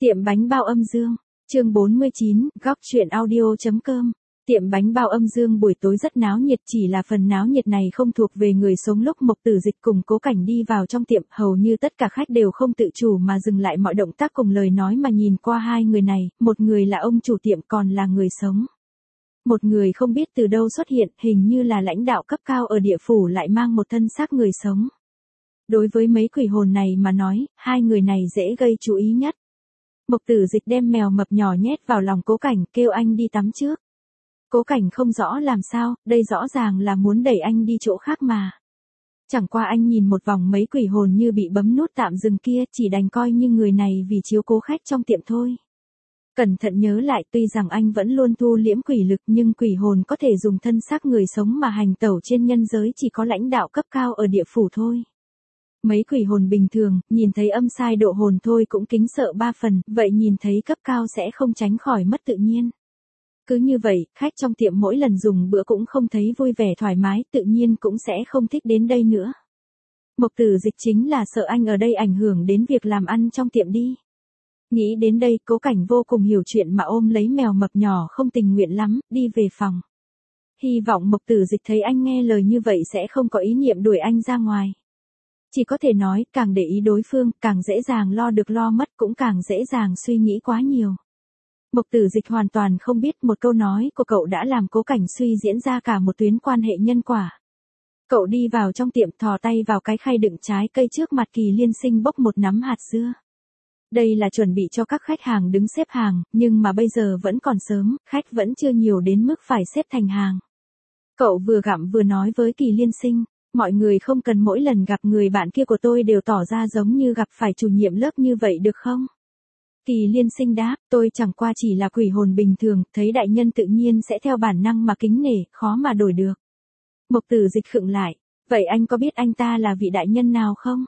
Tiệm bánh bao âm dương, chương 49, góc truyện audio.com. Tiệm bánh bao âm dương buổi tối rất náo nhiệt, chỉ là phần náo nhiệt này không thuộc về người sống. Lúc Mộc Tử Dịch cùng Cố Cảnh đi vào trong tiệm, hầu như tất cả khách đều không tự chủ mà dừng lại mọi động tác cùng lời nói mà nhìn qua hai người này, một người là ông chủ tiệm còn là người sống. Một người không biết từ đâu xuất hiện, hình như là lãnh đạo cấp cao ở địa phủ lại mang một thân xác người sống. Đối với mấy quỷ hồn này mà nói, hai người này dễ gây chú ý nhất. Mộc Tử Dịch đem mèo mập nhỏ nhét vào lòng Cố Cảnh, kêu anh đi tắm trước. Cố Cảnh không rõ làm sao, đây rõ ràng là muốn đẩy anh đi chỗ khác mà. Chẳng qua anh nhìn một vòng mấy quỷ hồn như bị bấm nút tạm dừng kia, chỉ đành coi như người này vì chiếu cố khách trong tiệm thôi. Cẩn thận nhớ lại, tuy rằng anh vẫn luôn thu liễm quỷ lực nhưng quỷ hồn có thể dùng thân xác người sống mà hành tẩu trên nhân giới chỉ có lãnh đạo cấp cao ở địa phủ thôi. Mấy quỷ hồn bình thường, nhìn thấy âm sai độ hồn thôi cũng kính sợ ba phần, vậy nhìn thấy cấp cao sẽ không tránh khỏi mất tự nhiên. Cứ như vậy, khách trong tiệm mỗi lần dùng bữa cũng không thấy vui vẻ thoải mái, tự nhiên cũng sẽ không thích đến đây nữa. Mộc Tử Dịch chính là sợ anh ở đây ảnh hưởng đến việc làm ăn trong tiệm đi. Nghĩ đến đây, Cố Cảnh vô cùng hiểu chuyện mà ôm lấy mèo mập nhỏ không tình nguyện lắm, đi về phòng. Hy vọng Mộc Tử Dịch thấy anh nghe lời như vậy sẽ không có ý niệm đuổi anh ra ngoài. Chỉ có thể nói, càng để ý đối phương, càng dễ dàng lo được lo mất, cũng càng dễ dàng suy nghĩ quá nhiều. Mộc Tử Dịch hoàn toàn không biết một câu nói của cậu đã làm Cố Cảnh suy diễn ra cả một tuyến quan hệ nhân quả. Cậu đi vào trong tiệm, thò tay vào cái khay đựng trái cây trước mặt Kỳ Liên Sinh, bốc một nắm hạt dưa. Đây là chuẩn bị cho các khách hàng đứng xếp hàng, nhưng mà bây giờ vẫn còn sớm, khách vẫn chưa nhiều đến mức phải xếp thành hàng. Cậu vừa gặm vừa nói với Kỳ Liên Sinh, mọi người không cần mỗi lần gặp người bạn kia của tôi đều tỏ ra giống như gặp phải chủ nhiệm lớp như vậy được không? Kỳ Liên Sinh đáp, tôi chẳng qua chỉ là quỷ hồn bình thường, thấy đại nhân tự nhiên sẽ theo bản năng mà kính nể, khó mà đổi được. Mộc Tử Dịch khựng lại, vậy anh có biết anh ta là vị đại nhân nào không?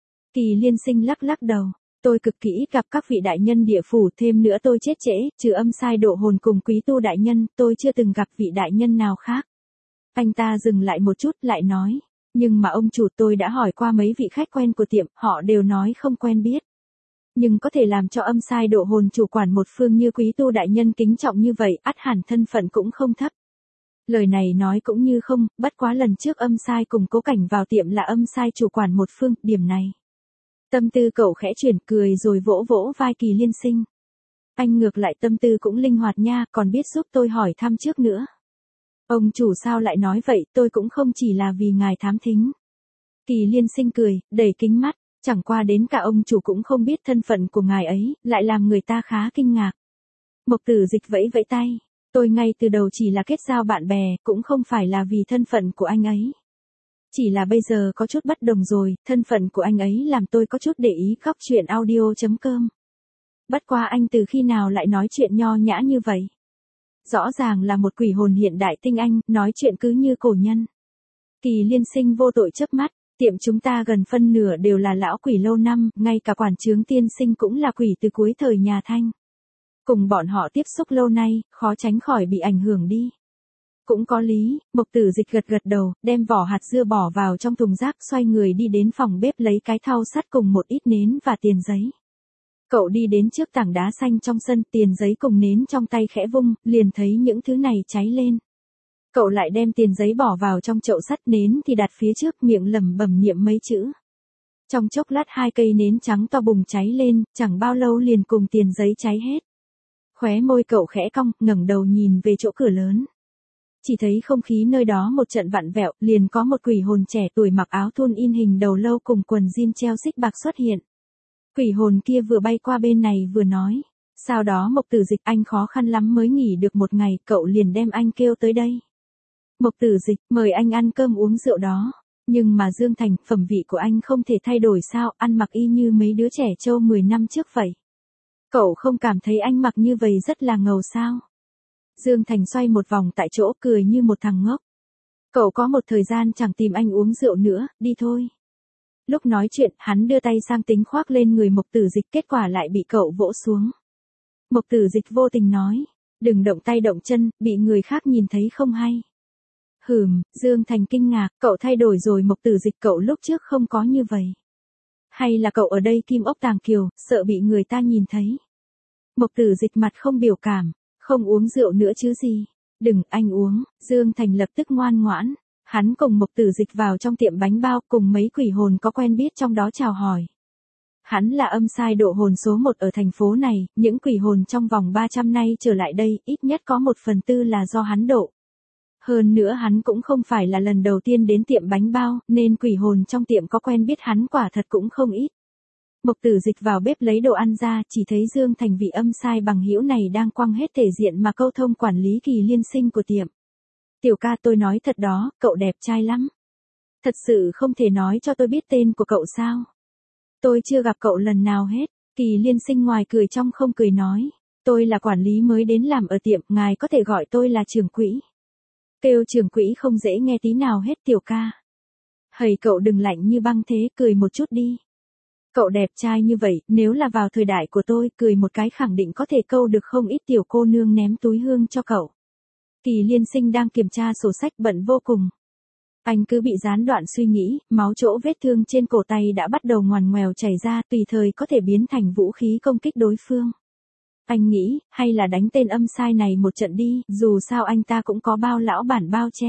Kỳ Liên Sinh lắc lắc đầu, tôi cực kỹ gặp các vị đại nhân địa phủ, thêm nữa tôi chết trễ, trừ âm sai độ hồn cùng quý tu đại nhân, tôi chưa từng gặp vị đại nhân nào khác. Anh ta dừng lại một chút lại nói, nhưng mà ông chủ, tôi đã hỏi qua mấy vị khách quen của tiệm, họ đều nói không quen biết. Nhưng có thể làm cho âm sai độ hồn chủ quản một phương như quý tu đại nhân kính trọng như vậy, ắt hẳn thân phận cũng không thấp. Lời này nói cũng như không, bất quá lần trước âm sai cùng Cố Cảnh vào tiệm là âm sai chủ quản một phương, điểm này. Tâm tư cậu khẽ chuyển, cười rồi vỗ vỗ vai Kỳ Liên Sinh. Anh ngược lại tâm tư cũng linh hoạt nha, còn biết giúp tôi hỏi thăm trước nữa. Ông chủ sao lại nói vậy, tôi cũng không chỉ là vì ngài thám thính. Kỳ Liên Sinh cười, đầy kính mắt, chẳng qua đến cả ông chủ cũng không biết thân phận của ngài ấy, lại làm người ta khá kinh ngạc. Mộc Tử Dịch vẫy vẫy tay, tôi ngay từ đầu chỉ là kết giao bạn bè, cũng không phải là vì thân phận của anh ấy. Chỉ là bây giờ có chút bất đồng rồi, thân phận của anh ấy làm tôi có chút để ý. Góc truyện audio.com. Bất quá anh từ khi nào lại nói chuyện nho nhã như vậy? Rõ ràng là một quỷ hồn hiện đại tinh anh, nói chuyện cứ như cổ nhân. Kỳ Liên Sinh vô tội chớp mắt, tiệm chúng ta gần phân nửa đều là lão quỷ lâu năm, ngay cả quản trướng tiên sinh cũng là quỷ từ cuối thời nhà Thanh. Cùng bọn họ tiếp xúc lâu nay, khó tránh khỏi bị ảnh hưởng đi. Cũng có lý, Mộc Tử Dịch gật gật đầu, đem vỏ hạt dưa bỏ vào trong thùng rác, xoay người đi đến phòng bếp lấy cái thau sắt cùng một ít nến và tiền giấy. Cậu đi đến trước tảng đá xanh trong sân, tiền giấy cùng nến trong tay khẽ vung, liền thấy những thứ này cháy lên. Cậu lại đem tiền giấy bỏ vào trong chậu sắt, nến thì đặt phía trước, miệng lẩm bẩm niệm mấy chữ. Trong chốc lát hai cây nến trắng to bùng cháy lên, chẳng bao lâu liền cùng tiền giấy cháy hết. Khóe môi cậu khẽ cong, ngẩng đầu nhìn về chỗ cửa lớn. Chỉ thấy không khí nơi đó một trận vặn vẹo, liền có một quỷ hồn trẻ tuổi mặc áo thun in hình đầu lâu cùng quần jean treo xích bạc xuất hiện. Quỷ hồn kia vừa bay qua bên này vừa nói, sau đó Mộc Tử Dịch, anh khó khăn lắm mới nghỉ được một ngày, cậu liền đem anh kêu tới đây. Mộc Tử Dịch, mời anh ăn cơm uống rượu đó. Nhưng mà Dương Thành, phẩm vị của anh không thể thay đổi sao, ăn mặc y như mấy đứa trẻ trâu 10 năm trước vậy. Cậu không cảm thấy anh mặc như vậy rất là ngầu sao? Dương Thành xoay một vòng tại chỗ, cười như một thằng ngốc. Cậu có một thời gian chẳng tìm anh uống rượu nữa, đi thôi. Lúc nói chuyện, hắn đưa tay sang tính khoác lên người Mộc Tử Dịch, kết quả lại bị cậu vỗ xuống. Mộc Tử Dịch vô tình nói, đừng động tay động chân, bị người khác nhìn thấy không hay. Dương Thành kinh ngạc, cậu thay đổi rồi Mộc Tử Dịch, cậu lúc trước không có như vậy. Hay là cậu ở đây kim ốc tàng kiều, sợ bị người ta nhìn thấy. Mộc Tử Dịch mặt không biểu cảm, không uống rượu nữa chứ gì. Đừng, anh uống. Dương Thành lập tức ngoan ngoãn. Hắn cùng Mộc Tử Dịch vào trong tiệm bánh bao cùng mấy quỷ hồn có quen biết trong đó chào hỏi. Hắn là âm sai độ hồn số 1 ở thành phố này, những quỷ hồn trong vòng 300 nay trở lại đây, ít nhất có 1/4 là do hắn độ. Hơn nữa hắn cũng không phải là lần đầu tiên đến tiệm bánh bao, nên quỷ hồn trong tiệm có quen biết hắn quả thật cũng không ít. Mộc Tử Dịch vào bếp lấy đồ ăn ra, chỉ thấy Dương Thành vị âm sai bằng hữu này đang quăng hết thể diện mà câu thông quản lý Kỳ Liên Sinh của tiệm. Tiểu ca, tôi nói thật đó, cậu đẹp trai lắm. Thật sự không thể nói cho tôi biết tên của cậu sao? Tôi chưa gặp cậu lần nào hết. Kỳ Liên Sinh ngoài cười trong không cười nói. Tôi là quản lý mới đến làm ở tiệm, ngài có thể gọi tôi là trưởng quỹ. Kêu trưởng quỹ không dễ nghe tí nào hết tiểu ca. Hầy cậu đừng lạnh như băng thế, cười một chút đi. Cậu đẹp trai như vậy, nếu là vào thời đại của tôi, cười một cái khẳng định có thể câu được không ít tiểu cô nương ném túi hương cho cậu. Kỳ Liên Sinh đang kiểm tra sổ sách bận vô cùng. Anh cứ bị gián đoạn suy nghĩ, máu chỗ vết thương trên cổ tay đã bắt đầu ngoằn ngoèo chảy ra, tùy thời có thể biến thành vũ khí công kích đối phương. Anh nghĩ, hay là đánh tên âm sai này một trận đi, dù sao anh ta cũng có bao lão bản bao che.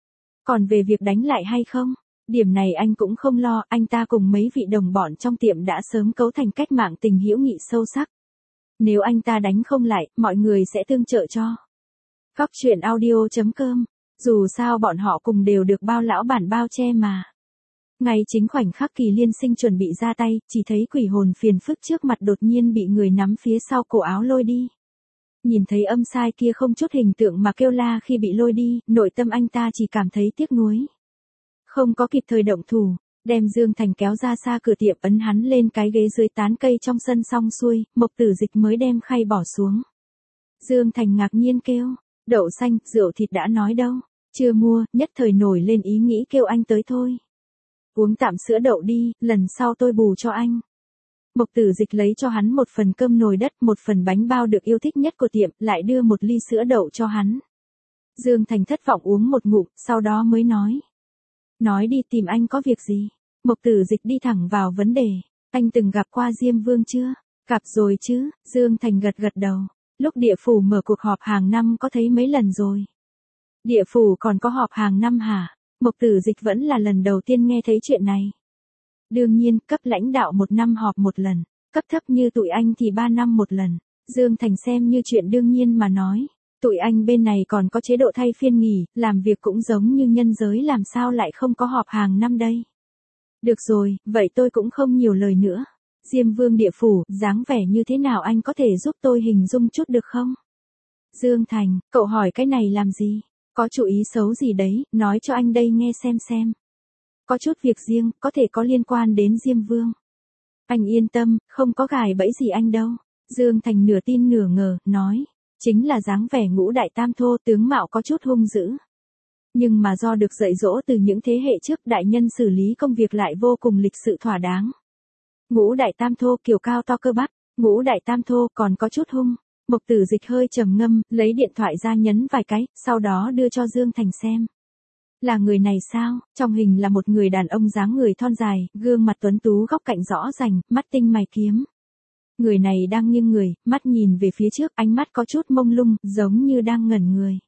Còn về việc đánh lại hay không, điểm này anh cũng không lo, anh ta cùng mấy vị đồng bọn trong tiệm đã sớm cấu thành cách mạng tình hữu nghị sâu sắc. Nếu anh ta đánh không lại, mọi người sẽ tương trợ cho. Góc truyện audio.com, dù sao bọn họ cùng đều được bao lão bản bao che mà. Ngay chính khoảnh khắc Kỳ Liên Sinh chuẩn bị ra tay, chỉ thấy quỷ hồn phiền phức trước mặt đột nhiên bị người nắm phía sau cổ áo lôi đi. Nhìn thấy âm sai kia không chút hình tượng mà kêu la khi bị lôi đi, nội tâm anh ta chỉ cảm thấy tiếc nuối. Không có kịp thời động thủ, đem Dương Thành kéo ra xa cửa tiệm, ấn hắn lên cái ghế dưới tán cây trong sân xong xuôi, Mộc Tử Dịch mới đem khay bỏ xuống. Dương Thành ngạc nhiên kêu, đậu xanh, rượu thịt đã nói đâu, chưa mua, nhất thời nổi lên ý nghĩ kêu anh tới thôi. Uống tạm sữa đậu đi, lần sau tôi bù cho anh. Mộc Tử Dịch lấy cho hắn một phần cơm nồi đất, một phần bánh bao được yêu thích nhất của tiệm, lại đưa một ly sữa đậu cho hắn. Dương Thành thất vọng uống một ngụm, sau đó mới nói. Nói đi, tìm anh có việc gì? Mộc Tử Dịch đi thẳng vào vấn đề. Anh từng gặp qua Diêm Vương chưa? Gặp rồi chứ, Dương Thành gật gật đầu. Lúc địa phủ mở cuộc họp hàng năm có thấy mấy lần rồi. Địa phủ còn có họp hàng năm hả? Mộc Tử Dịch vẫn là lần đầu tiên nghe thấy chuyện này. Đương nhiên, cấp lãnh đạo 1 năm họp một lần, cấp thấp như tụi anh thì 3 năm một lần. Dương Thành xem như chuyện đương nhiên mà nói. Tụi anh bên này còn có chế độ thay phiên nghỉ, làm việc cũng giống như nhân giới, làm sao lại không có họp hàng năm đây. Được rồi, vậy tôi cũng không nhiều lời nữa. Diêm Vương địa phủ, dáng vẻ như thế nào anh có thể giúp tôi hình dung chút được không? Dương Thành, cậu hỏi cái này làm gì? Có chủ ý xấu gì đấy, nói cho anh đây nghe xem. Có chút việc riêng, có thể có liên quan đến Diêm Vương. Anh yên tâm, không có gài bẫy gì anh đâu. Dương Thành nửa tin nửa ngờ, nói. Chính là dáng vẻ Ngũ Đại Tam Thô, tướng mạo có chút hung dữ. Nhưng mà do được dạy dỗ từ những thế hệ trước, đại nhân xử lý công việc lại vô cùng lịch sự thỏa đáng. Ngũ Đại Tam Thô kiểu cao to cơ bắp, Ngũ Đại Tam Thô còn có chút hung. Mộc Tử Dịch hơi trầm ngâm, lấy điện thoại ra nhấn vài cái, sau đó đưa cho Dương Thành xem. Là người này sao? Trong hình là một người đàn ông dáng người thon dài, gương mặt tuấn tú, góc cạnh rõ rành, mắt tinh mày kiếm. Người này đang nghiêng người, mắt nhìn về phía trước, ánh mắt có chút mông lung, giống như đang ngẩn người.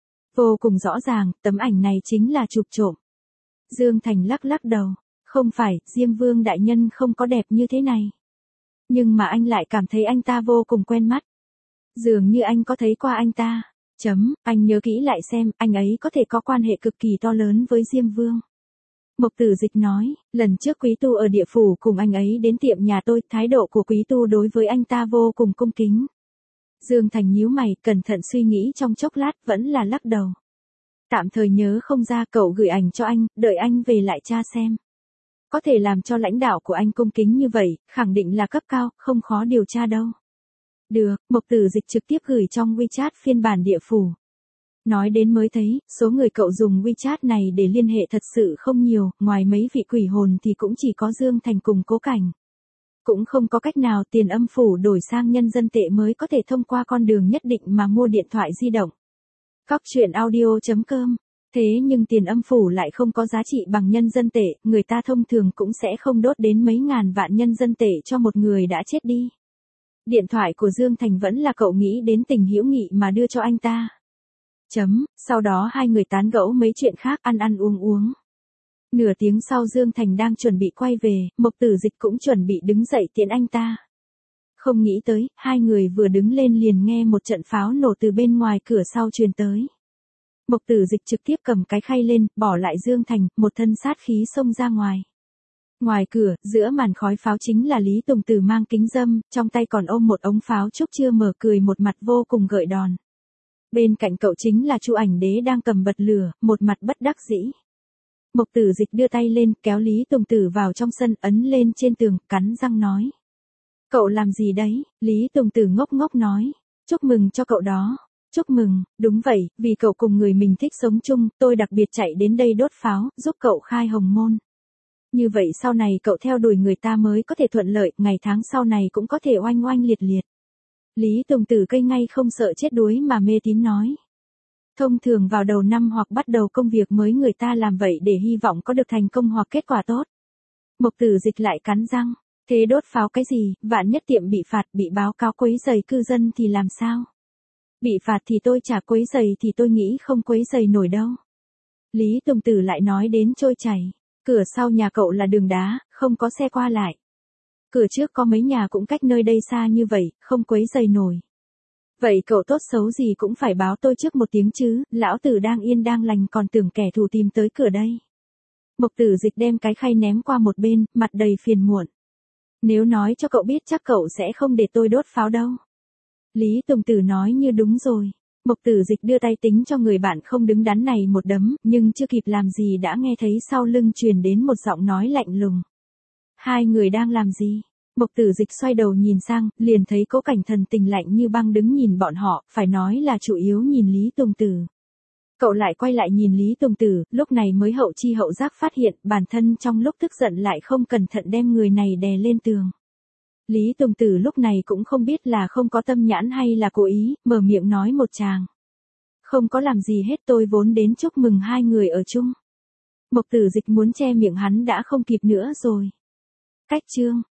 Vô cùng rõ ràng, tấm ảnh này chính là chụp trộm. Dương Thành lắc lắc đầu. Không phải, Diêm Vương đại nhân không có đẹp như thế này. Nhưng mà anh lại cảm thấy anh ta vô cùng quen mắt. Dường như anh có thấy qua anh ta. Anh nhớ kỹ lại xem, anh ấy có thể có quan hệ cực kỳ to lớn với Diêm Vương. Mộc Tử Dịch nói, lần trước Quý Tu ở địa phủ cùng anh ấy đến tiệm nhà tôi, thái độ của Quý Tu đối với anh ta vô cùng cung kính. Dương Thành nhíu mày, cẩn thận suy nghĩ trong chốc lát, vẫn là lắc đầu. Tạm thời nhớ không ra, cậu gửi ảnh cho anh, đợi anh về lại tra xem. Có thể làm cho lãnh đạo của anh cung kính như vậy, khẳng định là cấp cao, không khó điều tra đâu. Được, Mộc Tử Dịch trực tiếp gửi trong WeChat phiên bản địa phủ. Nói đến mới thấy, số người cậu dùng WeChat này để liên hệ thật sự không nhiều, ngoài mấy vị quỷ hồn thì cũng chỉ có Dương Thành cùng Cố Cảnh. Cũng không có cách nào tiền âm phủ đổi sang nhân dân tệ mới có thể thông qua con đường nhất định mà mua điện thoại di động. Góc truyện audio.com. Thế nhưng tiền âm phủ lại không có giá trị bằng nhân dân tệ, người ta thông thường cũng sẽ không đốt đến mấy ngàn vạn nhân dân tệ cho một người đã chết đi. Điện thoại của Dương Thành vẫn là cậu nghĩ đến tình hữu nghị mà đưa cho anh ta. Sau đó hai người tán gẫu mấy chuyện khác, ăn ăn uống uống. Nửa tiếng sau Dương Thành đang chuẩn bị quay về, Mộc Tử Dịch cũng chuẩn bị đứng dậy tiễn anh ta. Không nghĩ tới, hai người vừa đứng lên liền nghe một trận pháo nổ từ bên ngoài cửa sau truyền tới. Mộc Tử Dịch trực tiếp cầm cái khay lên, bỏ lại Dương Thành, một thân sát khí xông ra ngoài. Ngoài cửa, giữa màn khói pháo chính là Lý Tùng Tử mang kính râm, trong tay còn ôm một ống pháo trúc chưa mở, cười một mặt vô cùng gợi đòn. Bên cạnh cậu chính là Chu Ảnh Đế đang cầm bật lửa, một mặt bất đắc dĩ. Mộc Tử Dịch đưa tay lên, kéo Lý Tùng Tử vào trong sân, ấn lên trên tường, cắn răng nói. Cậu làm gì đấy? Lý Tùng Tử ngốc ngốc nói. Chúc mừng cho cậu đó. Chúc mừng, đúng vậy, vì cậu cùng người mình thích sống chung, tôi đặc biệt chạy đến đây đốt pháo, giúp cậu khai hồng môn. Như vậy sau này cậu theo đuổi người ta mới có thể thuận lợi, ngày tháng sau này cũng có thể oanh oanh liệt liệt. Lý Tùng Tử cây ngay không sợ chết đuối mà mê tín nói. Thông thường vào đầu năm hoặc bắt đầu công việc mới người ta làm vậy để hy vọng có được thành công hoặc kết quả tốt. Mộc Tử Dịch lại cắn răng. Thế đốt pháo cái gì, vạn nhất tiệm bị phạt, bị báo cáo quấy rầy cư dân thì làm sao? Bị phạt thì tôi chả quấy rầy thì tôi nghĩ không quấy rầy nổi đâu. Lý Tùng Tử lại nói đến trôi chảy. Cửa sau nhà cậu là đường đá, không có xe qua lại. Cửa trước có mấy nhà cũng cách nơi đây xa như vậy, không quấy rầy nổi. Vậy cậu tốt xấu gì cũng phải báo tôi trước một tiếng chứ, lão tử đang yên đang lành còn tưởng kẻ thù tìm tới cửa đây. Mộc Tử Dịch đem cái khay ném qua một bên, mặt đầy phiền muộn. Nếu nói cho cậu biết chắc cậu sẽ không để tôi đốt pháo đâu. Lý Tùng Tử nói như đúng rồi. Mộc Tử Dịch đưa tay tính cho người bạn không đứng đắn này một đấm, nhưng chưa kịp làm gì đã nghe thấy sau lưng truyền đến một giọng nói lạnh lùng. Hai người đang làm gì? Mộc Tử Dịch xoay đầu nhìn sang, liền thấy Cố Cảnh Thần tình lạnh như băng đứng nhìn bọn họ, phải nói là chủ yếu nhìn Lý Tùng Tử. Cậu lại quay lại nhìn Lý Tùng Tử, lúc này mới hậu chi hậu giác phát hiện bản thân trong lúc tức giận lại không cẩn thận đem người này đè lên tường. Lý Tùng Tử lúc này cũng không biết là không có tâm nhãn hay là cố ý, mở miệng nói một tràng. Không có làm gì hết, tôi vốn đến chúc mừng hai người ở chung. Mộc Tử Dịch muốn che miệng hắn đã không kịp nữa rồi. Cách chương